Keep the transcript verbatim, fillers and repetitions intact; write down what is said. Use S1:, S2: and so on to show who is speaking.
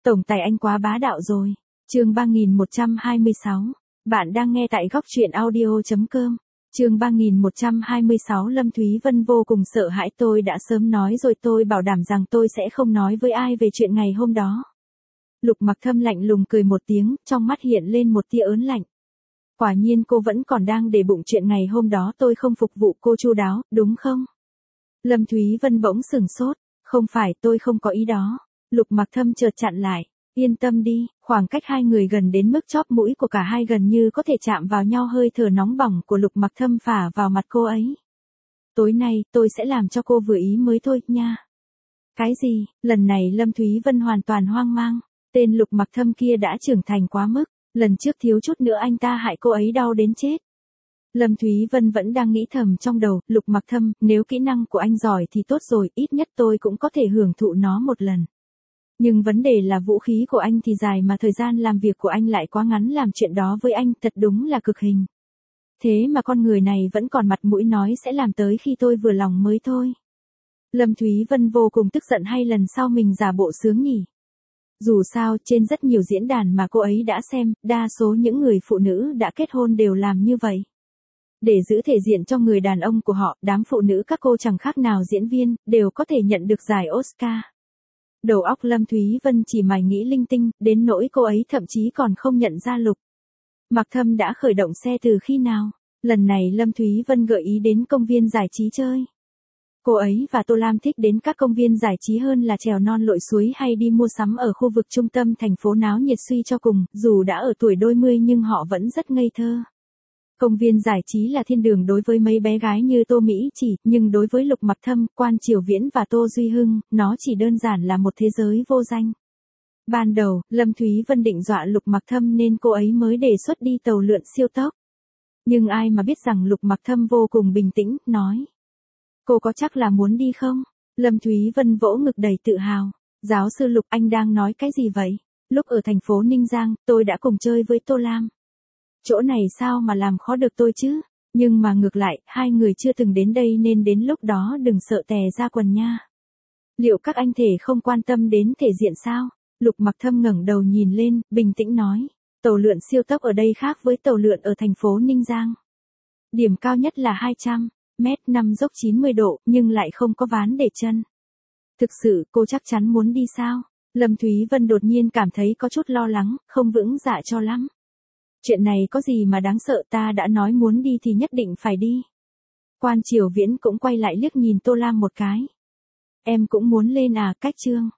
S1: Tổng tài anh quá bá đạo rồi. Chương ba nghìn một trăm hai mươi sáu. Bạn đang nghe tại góc truyện audio chấm com. Chương ba nghìn một trăm hai mươi sáu. Lâm Thúy Vân vô cùng sợ hãi, tôi đã sớm nói rồi, tôi bảo đảm rằng tôi sẽ không nói với ai về chuyện ngày hôm đó. Lục Mặc Thâm lạnh lùng cười một tiếng, trong mắt hiện lên một tia ớn lạnh. Quả nhiên cô vẫn còn đang để bụng chuyện ngày hôm đó tôi không phục vụ cô chu đáo, đúng không? Lâm Thúy Vân bỗng sửng sốt, không phải, tôi không có ý đó. Lục Mặc Thâm chợt chặn lại, yên tâm đi, khoảng cách hai người gần đến mức chóp mũi của cả hai gần như có thể chạm vào nhau, hơi thở nóng bỏng của Lục Mặc Thâm phả vào mặt cô ấy. Tối nay, tôi sẽ làm cho cô vừa ý mới thôi, nha. Cái gì? Lần này Lâm Thúy Vân hoàn toàn hoang mang, tên Lục Mặc Thâm kia đã trưởng thành quá mức, lần trước thiếu chút nữa anh ta hại cô ấy đau đến chết. Lâm Thúy Vân vẫn đang nghĩ thầm trong đầu, Lục Mặc Thâm, nếu kỹ năng của anh giỏi thì tốt rồi, ít nhất tôi cũng có thể hưởng thụ nó một lần. Nhưng vấn đề là vũ khí của anh thì dài mà thời gian làm việc của anh lại quá ngắn, làm chuyện đó với anh thật đúng là cực hình. Thế mà con người này vẫn còn mặt mũi nói sẽ làm tới khi tôi vừa lòng mới thôi. Lâm Thúy Vân vô cùng tức giận, hay lần sau mình giả bộ sướng nhỉ? Dù sao, trên rất nhiều diễn đàn mà cô ấy đã xem, đa số những người phụ nữ đã kết hôn đều làm như vậy. Để giữ thể diện cho người đàn ông của họ, đám phụ nữ các cô chẳng khác nào diễn viên, đều có thể nhận được giải Oscar. Đầu óc Lâm Thúy Vân chỉ mải nghĩ linh tinh, đến nỗi cô ấy thậm chí còn không nhận ra Lục Mặc Thâm đã khởi động xe từ khi nào. Lần này Lâm Thúy Vân gợi ý đến công viên giải trí chơi. Cô ấy và Tô Lam thích đến các công viên giải trí hơn là trèo non lội suối hay đi mua sắm ở khu vực trung tâm thành phố náo nhiệt. Suy cho cùng, dù đã ở tuổi đôi mươi nhưng họ vẫn rất ngây thơ. Công viên giải trí là thiên đường đối với mấy bé gái như Tô Mỹ Chỉ, nhưng đối với Lục Mặc Thâm, Quan Triều Viễn và Tô Duy Hưng, nó chỉ đơn giản là một thế giới vô danh. Ban đầu, Lâm Thúy Vân định dọa Lục Mặc Thâm nên cô ấy mới đề xuất đi tàu lượn siêu tốc. Nhưng ai mà biết rằng Lục Mặc Thâm vô cùng bình tĩnh, nói: cô có chắc là muốn đi không? Lâm Thúy Vân vỗ ngực đầy tự hào. Giáo sư Lục, anh đang nói cái gì vậy? Lúc ở thành phố Ninh Giang, tôi đã cùng chơi với Tô Lam. Chỗ này sao mà làm khó được tôi chứ? Nhưng mà ngược lại, hai người chưa từng đến đây nên đến lúc đó đừng sợ tè ra quần nha. Liệu các anh thể không quan tâm đến thể diện sao? Lục Mặc Thâm ngẩng đầu nhìn lên, bình tĩnh nói: tàu lượn siêu tốc ở đây khác với tàu lượn ở thành phố Ninh Giang. Điểm cao nhất là hai trăm mét, năm dốc chín mươi độ, nhưng lại không có ván để chân. Thực sự, cô chắc chắn muốn đi sao? Lâm Thúy Vân đột nhiên cảm thấy có chút lo lắng, không vững dạ cho lắm. Chuyện này có gì mà đáng sợ, ta đã nói muốn đi thì nhất định phải đi. Quan Triều Viễn cũng quay lại liếc nhìn Tô Lam một cái. Em cũng muốn lên à? Cách Trương